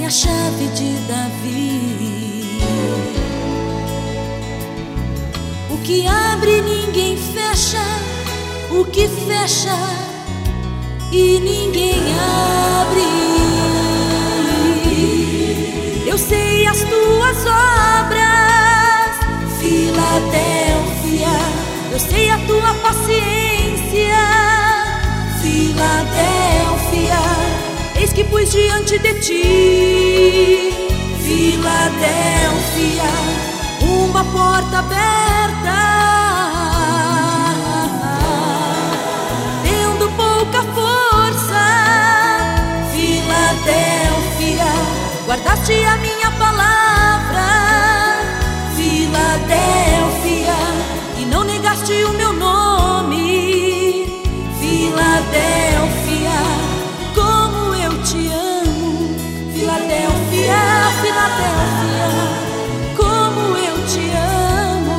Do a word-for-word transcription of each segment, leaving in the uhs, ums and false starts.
a chave de Davi. O que abre ninguém fecha, o que fecha e ninguém abre. Eu sei as tuas obras, Filadélfia. Eu sei a tua paciência, Filadélfia. Eis que pus diante de ti, Filadélfia, uma porta aberta, tendo pouca força, Filadélfia. Guardaste a minha palavra, Filadélfia, e não negaste o meu nome, Filadélfia. Como eu te amo, Filadélfia, Filadélfia, como eu te amo.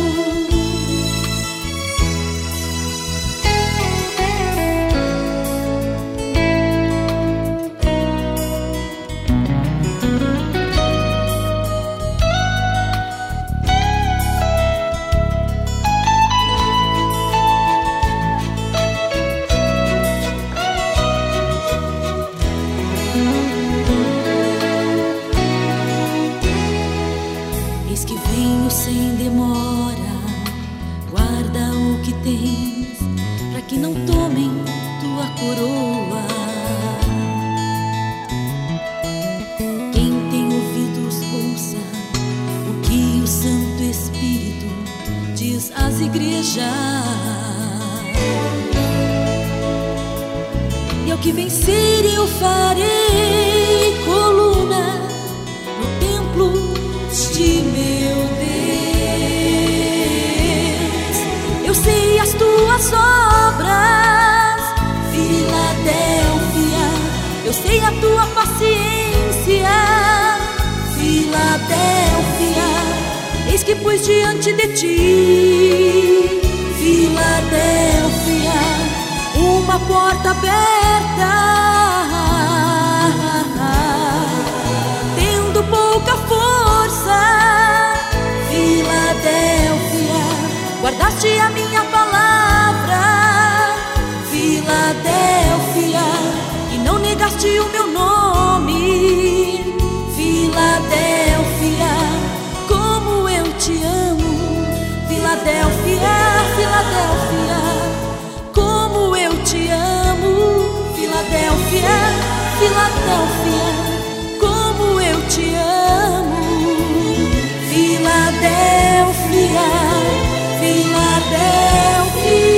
Eis que venho sem demora, guarda o que tens, para que não tomem tua coroa. Quem tem ouvidos ouça o que o Santo Espírito diz às igrejas. E ao que vencer eu farei coluna no templo de meu Deus. Eu sei as tuas obras, Filadélfia. Eu sei a tua paciência, Filadélfia. Eis que pus diante de ti, Filadélfia, uma porta aberta, tendo pouca força, Filadélfia. Guardaste a minha palavra, Filadélfia, e não negaste o meu nome, Filadélfia. Como eu te amo, Filadélfia, Filadélfia. Como eu te amo, Filadélfia, Filadélfia. Como eu te amo, Filadélfia, Filadélfia.